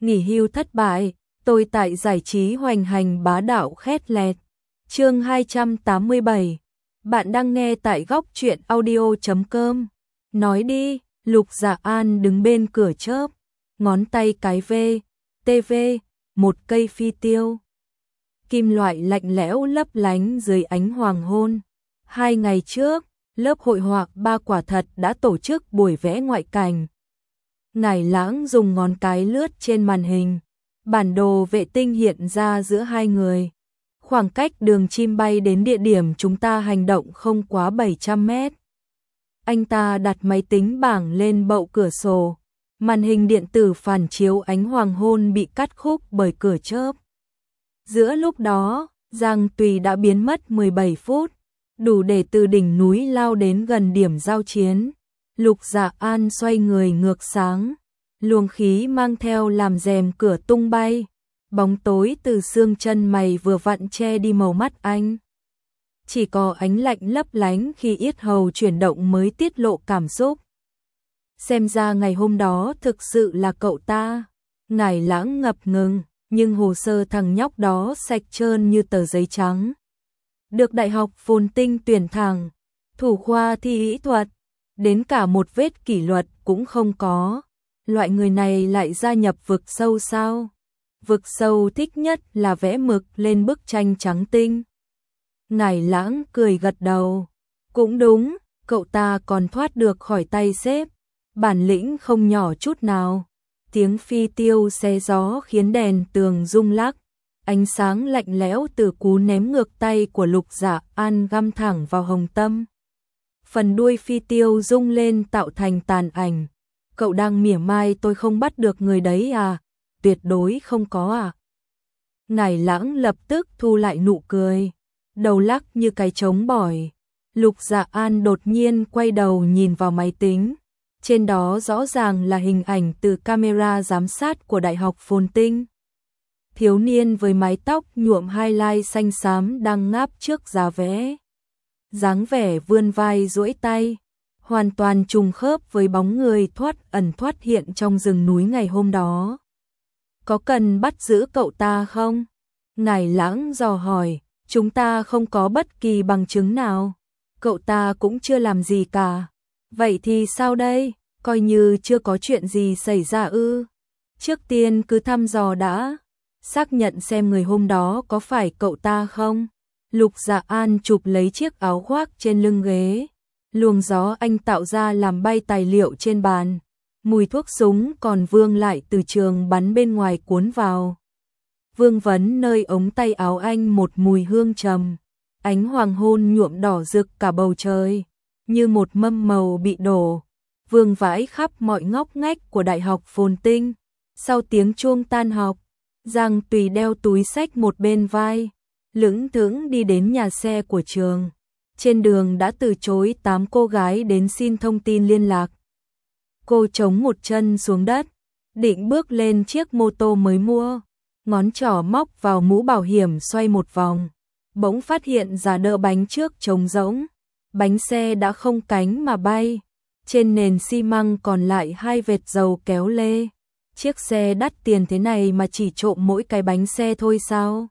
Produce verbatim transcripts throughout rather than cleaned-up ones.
nghỉ hưu thất bại, tôi tại giải trí hoành hành bá đạo khét lẹt. Chương hai trăm tám mươi bảy. Bạn đang nghe tại góc truyện audio chấm com. Nói đi, Lục Dạ An đứng bên cửa chớp, ngón tay cái V, tê vê, một cây phi tiêu. Kim loại lạnh lẽo lấp lánh dưới ánh hoàng hôn. Hai ngày trước, lớp hội họa ba quả thật đã tổ chức buổi vẽ ngoại cảnh. Ngải Lãng dùng ngón cái lướt trên màn hình, bản đồ vệ tinh hiện ra giữa hai người. Khoảng cách đường chim bay đến địa điểm chúng ta hành động không quá bảy trăm mét. Anh ta đặt máy tính bảng lên bậu cửa sổ, màn hình điện tử phản chiếu ánh hoàng hôn bị cắt khúc bởi cửa chớp. Giữa lúc đó, Giang Tùy đã biến mất mười bảy phút, đủ để từ đỉnh núi lao đến gần điểm giao chiến. Lục Dạ An xoay người ngược sáng, luồng khí mang theo làm rèm cửa tung bay, bóng tối từ xương chân mày vừa vặn che đi màu mắt anh. Chỉ có ánh lạnh lấp lánh khi yết hầu chuyển động mới tiết lộ cảm xúc. Xem ra ngày hôm đó thực sự là cậu ta. Ngải Lãng ngập ngừng, nhưng hồ sơ thằng nhóc đó sạch trơn như tờ giấy trắng. Được Đại học Phồn Tinh tuyển thẳng, thủ khoa thi mỹ thuật, đến cả một vết kỷ luật cũng không có. Loại người này lại gia nhập vực sâu sao? Vực sâu thích nhất là vẽ mực lên bức tranh trắng tinh. Ngải Lãng cười gật đầu. Cũng đúng, cậu ta còn thoát được khỏi tay sếp. Bản lĩnh không nhỏ chút nào. Tiếng phi tiêu xé gió khiến đèn tường rung lắc. Ánh sáng lạnh lẽo từ cú ném ngược tay của Lục Dạ An găm thẳng vào hồng tâm. Phần đuôi phi tiêu rung lên tạo thành tàn ảnh. Cậu đang mỉa mai tôi không bắt được người đấy à? Tuyệt đối không có à? Ngải Lãng lập tức thu lại nụ cười, đầu lắc như cái trống bỏi. Lục Dạ An đột nhiên quay đầu nhìn vào máy tính. Trên đó rõ ràng là hình ảnh từ camera giám sát của Đại học Phồn Tinh. Thiếu niên với mái tóc nhuộm highlight xanh xám đang ngáp trước giá vẽ. Dáng vẻ vươn vai duỗi tay, hoàn toàn trùng khớp với bóng người thoát ẩn thoát hiện trong rừng núi ngày hôm đó. Có cần bắt giữ cậu ta không? Ngải Lãng dò hỏi. Chúng ta không có bất kỳ bằng chứng nào. Cậu ta cũng chưa làm gì cả. Vậy thì sao đây? Coi như chưa có chuyện gì xảy ra ư? Trước tiên cứ thăm dò đã. Xác nhận xem người hôm đó có phải cậu ta không? Lục Dạ An chụp lấy chiếc áo khoác trên lưng ghế. Luồng gió anh tạo ra làm bay tài liệu trên bàn. Mùi thuốc súng còn vương lại từ trường bắn bên ngoài cuốn vào. Vương vấn nơi ống tay áo anh một mùi hương trầm. Ánh hoàng hôn nhuộm đỏ rực cả bầu trời, như một mâm màu bị đổ. Vương vãi khắp mọi ngóc ngách của Đại học Phồn Tinh. Sau tiếng chuông tan học, Giang Tùy đeo túi xách một bên vai, lững thững đi đến nhà xe của trường. Trên đường đã từ chối tám cô gái đến xin thông tin liên lạc. Cô chống một chân xuống đất, định bước lên chiếc mô tô mới mua. Ngón trỏ móc vào mũ bảo hiểm xoay một vòng. Bỗng phát hiện ra đỡ bánh trước trống rỗng. Bánh xe đã không cánh mà bay. Trên nền xi măng còn lại hai vệt dầu kéo lê. Chiếc xe đắt tiền thế này mà chỉ trộm mỗi cái bánh xe thôi sao?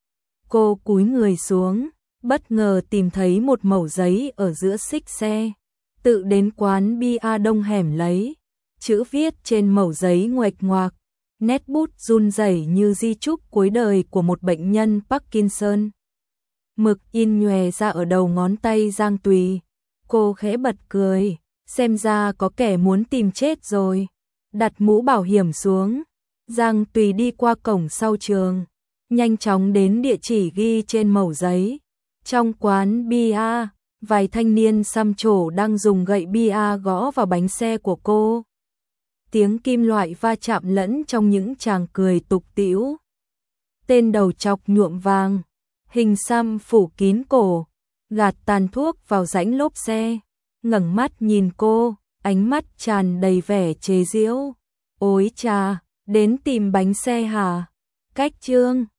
Cô cúi người xuống, bất ngờ tìm thấy một mẩu giấy ở giữa xích xe. Tự đến quán bia đông hẻm lấy. Chữ viết trên mẩu giấy nguệch ngoạc. Nét bút run rẩy như di chúc cuối đời của một bệnh nhân Parkinson. Mực in nhòe ra ở đầu ngón tay Giang Tùy. Cô khẽ bật cười, xem ra có kẻ muốn tìm chết rồi. Đặt mũ bảo hiểm xuống, Giang Tùy đi qua cổng sau trường, nhanh chóng đến địa chỉ ghi trên mẩu giấy. Trong quán bia, vài thanh niên xăm trổ đang dùng gậy bia gõ vào bánh xe của cô. Tiếng kim loại va chạm lẫn trong những tràng cười tục tĩu. Tên đầu trọc nhuộm vàng, hình xăm phủ kín cổ, gạt tàn thuốc vào rãnh lốp xe, ngẩng mắt nhìn cô, ánh mắt tràn đầy vẻ chế giễu. Ôi chà, đến tìm bánh xe hả? Cách chương